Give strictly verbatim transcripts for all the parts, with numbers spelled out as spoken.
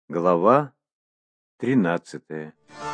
Глава тринадцатая.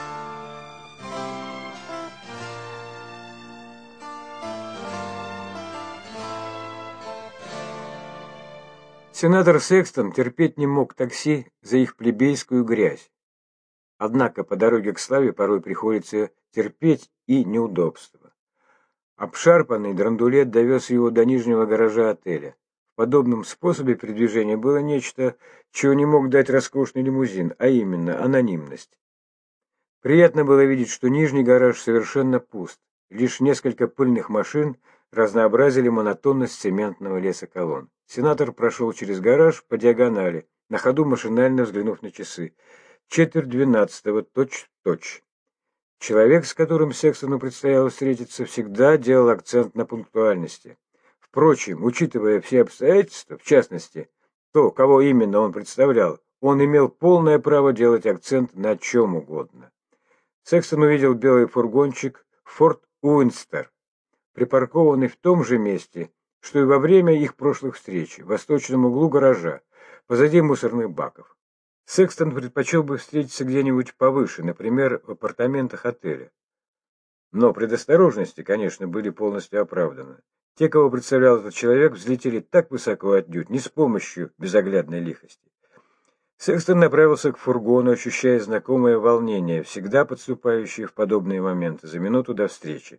Сенатор Секстон терпеть не мог такси за их плебейскую грязь. Однако по дороге к славе порой приходится терпеть и неудобства. Обшарпанный драндулет довез его до нижнего гаража отеля. В подобном способе передвижения было нечто, чего не мог дать роскошный лимузин, а именно анонимность. Приятно было видеть, что нижний гараж совершенно пуст. Лишь несколько пыльных машин разнообразили монотонность цементного леса колонн. Сенатор прошел через гараж по диагонали, на ходу машинально взглянув на часы. Четверть двенадцатого, точь-в-точь. Человек, с которым Секстону предстояло встретиться, всегда делал акцент на пунктуальности. Впрочем, учитывая все обстоятельства, в частности, то, кого именно он представлял, он имел полное право делать акцент на чем угодно. Секстон увидел белый фургончик «Форд Уинстер», припаркованный в том же месте, что и во время их прошлых встреч, в восточном углу гаража, позади мусорных баков. Секстон предпочел бы встретиться где-нибудь повыше, например, в апартаментах отеля. Но предосторожности, конечно, были полностью оправданы. Те, кого представлял этот человек, взлетели так высоко отнюдь, не с помощью безоглядной лихости. Секстон направился к фургону, ощущая знакомое волнение, всегда подступающее в подобные моменты, за минуту до встречи.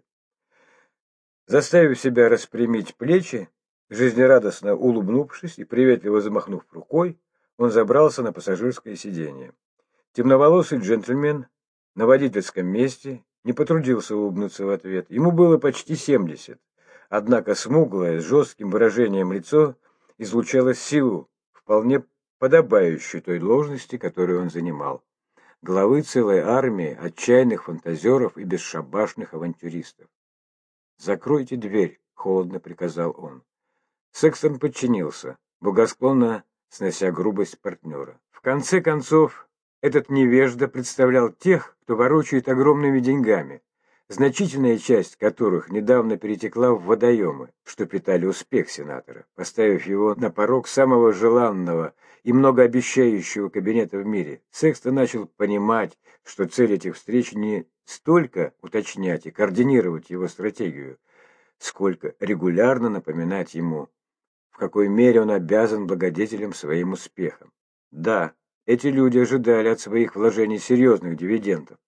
Заставив себя распрямить плечи, жизнерадостно улыбнувшись и приветливо замахнув рукой, он забрался на пассажирское сиденье. Темноволосый джентльмен на водительском месте не потрудился улыбнуться в ответ. Ему было почти семьдесят, однако смуглое, с жестким выражением лицо излучало силу, вполне подобающую той должности, которую он занимал. Главы целой армии отчаянных фантазеров и бесшабашных авантюристов. «Закройте дверь», — холодно приказал он. Секстон подчинился, благосклонно снося грубость партнера. В конце концов, этот невежда представлял тех, кто ворочает огромными деньгами, значительная часть которых недавно перетекла в водоемы, что питали успех сенатора, поставив его на порог самого желанного и многообещающего кабинета в мире. Секстон начал понимать, что цель этих встреч не столько уточнять и координировать его стратегию, сколько регулярно напоминать ему, в какой мере он обязан благодетелям своим успехом. Да, эти люди ожидали от своих вложений серьезных дивидендов.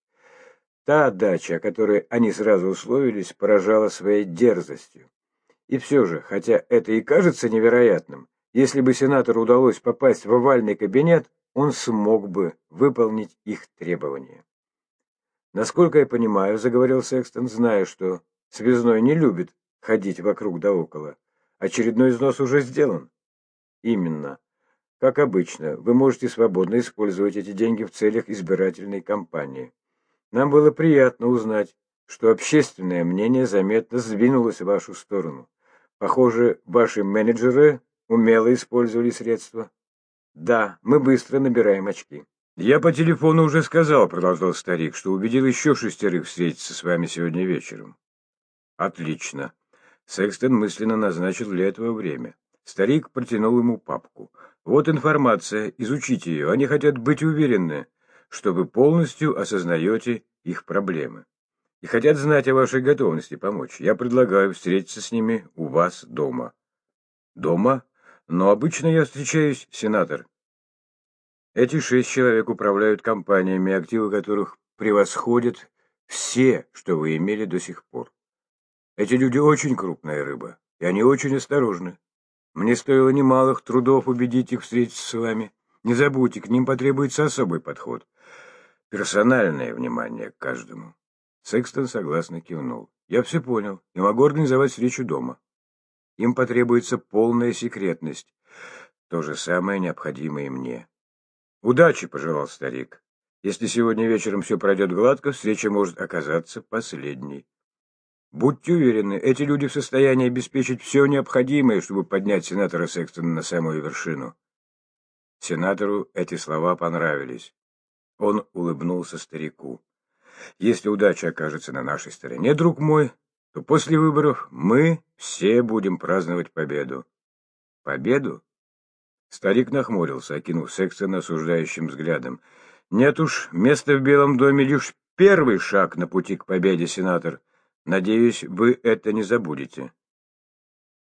Та отдача, о которой они сразу условились, поражала своей дерзостью. И все же, хотя это и кажется невероятным, если бы сенатору удалось попасть в овальный кабинет, он смог бы выполнить их требования. «Насколько я понимаю, — заговорил Секстон, зная, что связной не любит ходить вокруг да около, — очередной износ уже сделан». «Именно. Как обычно, вы можете свободно использовать эти деньги в целях избирательной кампании. Нам было приятно узнать, что общественное мнение заметно сдвинулось в вашу сторону. Похоже, ваши менеджеры умело использовали средства». «Да, мы быстро набираем очки». «Я по телефону уже сказал, — продолжал старик, — что убедил еще шестерых встретиться с вами сегодня вечером». «Отлично». Секстон мысленно назначил для этого время. Старик протянул ему папку. «Вот информация, изучите ее. Они хотят быть уверены, что вы полностью осознаете их проблемы. И хотят знать о вашей готовности помочь. Я предлагаю встретиться с ними у вас дома». «Дома? Но обычно я встречаюсь, сенатор». Эти шесть человек управляют компаниями, активы которых превосходят все, что вы имели до сих пор. Эти люди очень крупная рыба, и они очень осторожны. Мне стоило немалых трудов убедить их встретиться с вами. Не забудьте, к ним потребуется особый подход. Персональное внимание к каждому». Секстон согласно кивнул. «Я все понял и могу организовать встречу дома. Им потребуется полная секретность. То же самое необходимо и мне». «Удачи», — пожелал старик. «Если сегодня вечером все пройдет гладко, встреча может оказаться последней. Будьте уверены, эти люди в состоянии обеспечить все необходимое, чтобы поднять сенатора Секстона на самую вершину». Сенатору эти слова понравились. Он улыбнулся старику. «Если удача окажется на нашей стороне, друг мой, то после выборов мы все будем праздновать победу». «Победу? Старик нахмурился, окинув Секстона осуждающим взглядом. «Нет уж, место в Белом доме лишь первый шаг на пути к победе, сенатор. Надеюсь, вы это не забудете».